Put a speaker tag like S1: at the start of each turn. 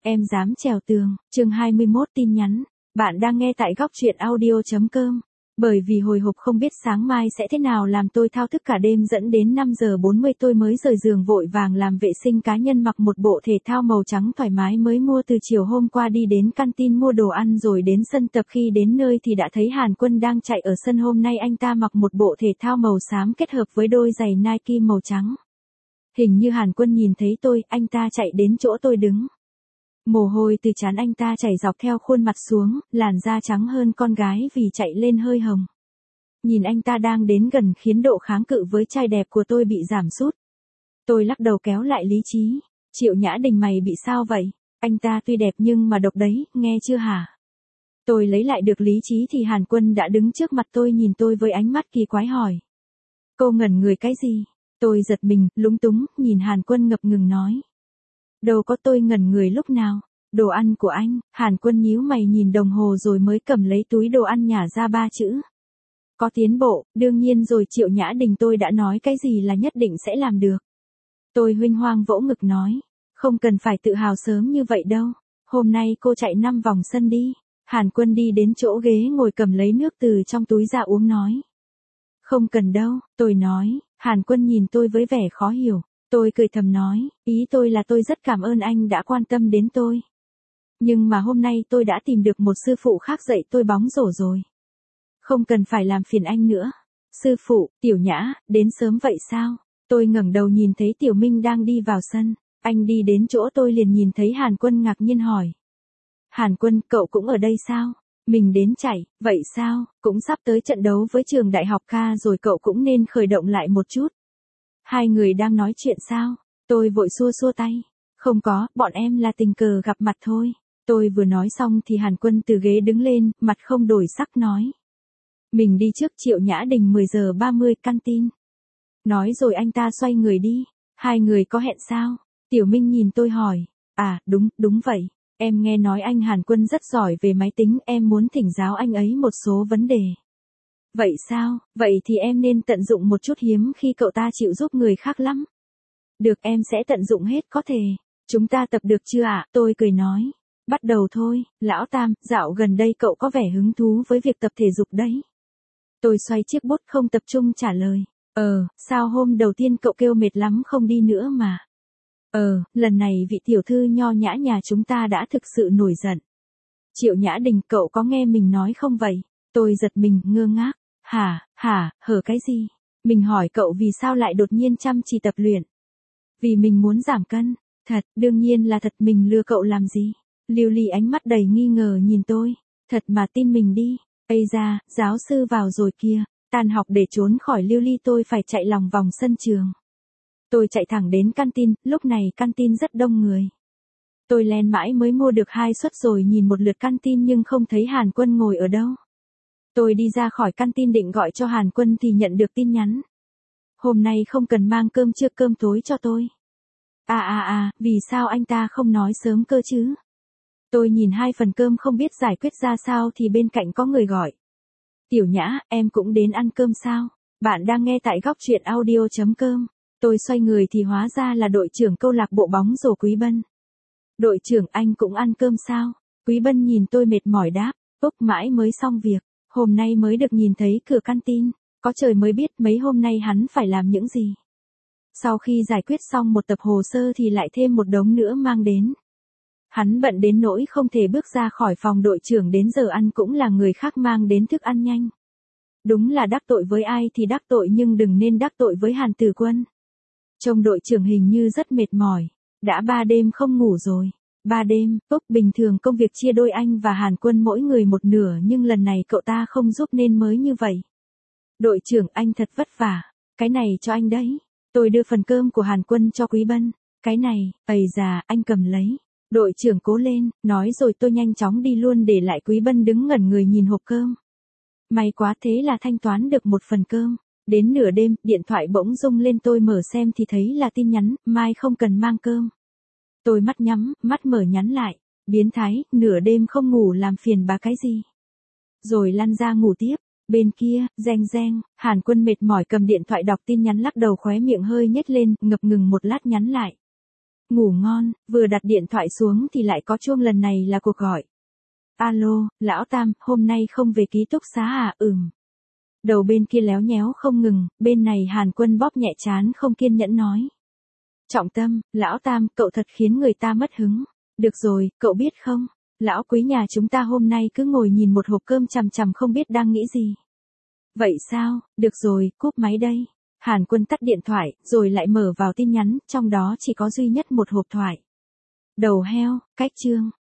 S1: Em dám trèo tường, chương 21 tin nhắn. Bạn đang nghe tại góc truyện audio.com. Bởi vì hồi hộp không biết sáng mai sẽ thế nào làm tôi thao thức cả đêm dẫn đến 5 giờ 40 tôi mới rời giường vội vàng làm vệ sinh cá nhân, mặc một bộ thể thao màu trắng thoải mái mới mua từ chiều hôm qua, đi đến canteen mua đồ ăn rồi đến sân tập. Khi đến nơi thì đã thấy Hàn Quân đang chạy ở sân. Hôm nay anh ta mặc một bộ thể thao màu xám kết hợp với đôi giày Nike màu trắng. Hình như Hàn Quân nhìn thấy tôi, anh ta chạy đến chỗ tôi đứng. Mồ hôi từ trán anh ta chảy dọc theo khuôn mặt xuống, làn da trắng hơn con gái vì chạy lên hơi hồng. Nhìn anh ta đang đến gần khiến độ kháng cự với trai đẹp của tôi bị giảm sút. Tôi lắc đầu kéo lại lý trí. Triệu Nhã Đình, mày bị sao vậy? Anh ta tuy đẹp nhưng mà độc đấy, nghe chưa hả? Tôi lấy lại được lý trí thì Hàn Quân đã đứng trước mặt tôi, nhìn tôi với ánh mắt kỳ quái hỏi. Cô ngẩn người cái gì? Tôi giật mình, lúng túng, nhìn Hàn Quân ngập ngừng nói. Đâu có, tôi ngẩn người lúc nào? Đồ ăn của anh. Hàn Quân nhíu mày nhìn đồng hồ rồi mới cầm lấy túi đồ ăn nhả ra 3 chữ. Có tiến bộ, đương nhiên rồi Triệu Nhã Đình, tôi đã nói cái gì là nhất định sẽ làm được. Tôi huênh hoang vỗ ngực nói. Không cần phải tự hào sớm như vậy đâu. Hôm nay cô chạy 5 vòng sân đi. Hàn Quân đi đến chỗ ghế ngồi cầm lấy nước từ trong túi ra uống nói. Không cần đâu, tôi nói. Hàn Quân nhìn tôi với vẻ khó hiểu. Tôi cười thầm nói, ý tôi là tôi rất cảm ơn anh đã quan tâm đến tôi. Nhưng mà hôm nay tôi đã tìm được một sư phụ khác dạy tôi bóng rổ rồi. Không cần phải làm phiền anh nữa. Sư phụ, Tiểu Nhã, đến sớm vậy sao? Tôi ngẩng đầu nhìn thấy Tiểu Minh đang đi vào sân. Anh đi đến chỗ tôi liền nhìn thấy Hàn Quân, ngạc nhiên hỏi. Hàn Quân, cậu cũng ở đây sao? Mình đến chạy, vậy sao? Cũng sắp tới trận đấu với trường đại học K rồi, cậu cũng nên khởi động lại một chút. Hai người đang nói chuyện sao? Tôi vội xua xua tay. Không có, bọn em là tình cờ gặp mặt thôi. Tôi vừa nói xong thì Hàn Quân từ ghế đứng lên, mặt không đổi sắc nói. Mình đi trước. Triệu Nhã Đình 10 giờ 30 canteen. Nói rồi anh ta xoay người đi. Hai người có hẹn sao? Tiểu Minh nhìn tôi hỏi. À, đúng vậy. Em nghe nói anh Hàn Quân rất giỏi về máy tính, em muốn thỉnh giáo anh ấy một số vấn đề. Vậy sao? Vậy thì em nên tận dụng một chút, hiếm khi cậu ta chịu giúp người khác lắm. Được, em sẽ tận dụng hết có thể. Chúng ta tập được chưa ạ? Tôi cười nói. Bắt đầu thôi. Lão Tam, dạo gần đây cậu có vẻ hứng thú với việc tập thể dục đấy. Tôi xoay chiếc bút không tập trung trả lời. Sao hôm đầu tiên cậu kêu mệt lắm không đi nữa mà. Lần này vị tiểu thư nho nhã nhà chúng ta đã thực sự nổi giận. Triệu Nhã Đình, cậu có nghe mình nói không vậy? Tôi giật mình, ngơ ngác. Hở cái gì? Mình hỏi cậu vì sao lại đột nhiên chăm chỉ tập luyện. Vì mình muốn giảm cân. Thật, đương nhiên là thật, mình lừa cậu làm gì? Lưu Ly ánh mắt đầy nghi ngờ nhìn tôi. Thật mà, tin mình đi. Ây da, giáo sư vào rồi kìa. Tan học để trốn khỏi Lưu Ly tôi phải chạy lòng vòng sân trường. Tôi chạy thẳng đến canteen, lúc này canteen rất đông người. Tôi len mãi mới mua được 2 suất rồi nhìn một lượt canteen nhưng không thấy Hàn Quân ngồi ở đâu. Tôi đi ra khỏi canteen định gọi cho Hàn Quân thì nhận được tin nhắn. Hôm nay không cần mang cơm trưa cơm tối cho tôi. Vì sao anh ta không nói sớm cơ chứ? Tôi nhìn 2 phần cơm không biết giải quyết ra sao thì bên cạnh có người gọi. Tiểu Nhã, em cũng đến ăn cơm sao? Bạn đang nghe tại góc truyện audio.com. Tôi xoay người thì hóa ra là đội trưởng câu lạc bộ bóng rổ Quý Bân. Đội trưởng, anh cũng ăn cơm sao? Quý Bân nhìn tôi mệt mỏi đáp. Mãi mới xong việc. Hôm nay mới được nhìn thấy cửa canteen. Có trời mới biết mấy hôm nay hắn phải làm những gì. Sau khi giải quyết xong một tập hồ sơ thì lại thêm một đống nữa mang đến. Hắn bận đến nỗi không thể bước ra khỏi phòng. Đội trưởng đến giờ ăn cũng là người khác mang đến thức ăn nhanh. Đúng là đắc tội với ai thì đắc tội, nhưng đừng nên đắc tội với Hàn Tử Quân. Trông đội trưởng hình như rất mệt mỏi. Đã 3 đêm không ngủ rồi. 3 đêm, bình thường công việc chia đôi, anh và Hàn Quân mỗi người một nửa, nhưng lần này cậu ta không giúp nên mới như vậy. Đội trưởng, anh thật vất vả. Cái này cho anh đấy. Tôi đưa phần cơm của Hàn Quân cho Quý Bân. Cái này, ầy già, anh cầm lấy. Đội trưởng cố lên, nói rồi tôi nhanh chóng đi luôn, để lại Quý Bân đứng ngẩn người nhìn hộp cơm. May quá, thế là thanh toán được một phần cơm. Đến nửa đêm, điện thoại bỗng rung lên, tôi mở xem thì thấy là tin nhắn, mai không cần mang cơm. Tôi mắt nhắm, mắt mở nhắn lại. Biến thái, nửa đêm không ngủ làm phiền bà cái gì. Rồi lăn ra ngủ tiếp. Bên kia, reng, Hàn Quân mệt mỏi cầm điện thoại đọc tin nhắn, lắc đầu khóe miệng hơi nhếch lên, ngập ngừng một lát nhắn lại. Ngủ ngon, vừa đặt điện thoại xuống thì lại có chuông, lần này là cuộc gọi. Alo, lão Tam, hôm nay không về ký túc xá à? Đầu bên kia léo nhéo không ngừng, bên này Hàn Quân bóp nhẹ trán không kiên nhẫn nói. Trọng Tâm, lão Tam, cậu thật khiến người ta mất hứng. Được rồi, cậu biết không, lão quý nhà chúng ta hôm nay cứ ngồi nhìn một hộp cơm chằm chằm không biết đang nghĩ gì. Vậy sao, được rồi, cúp máy đây. Hàn Quân tắt điện thoại, rồi lại mở vào tin nhắn, trong đó chỉ có duy nhất một hộp thoại. Đầu heo, cách chương.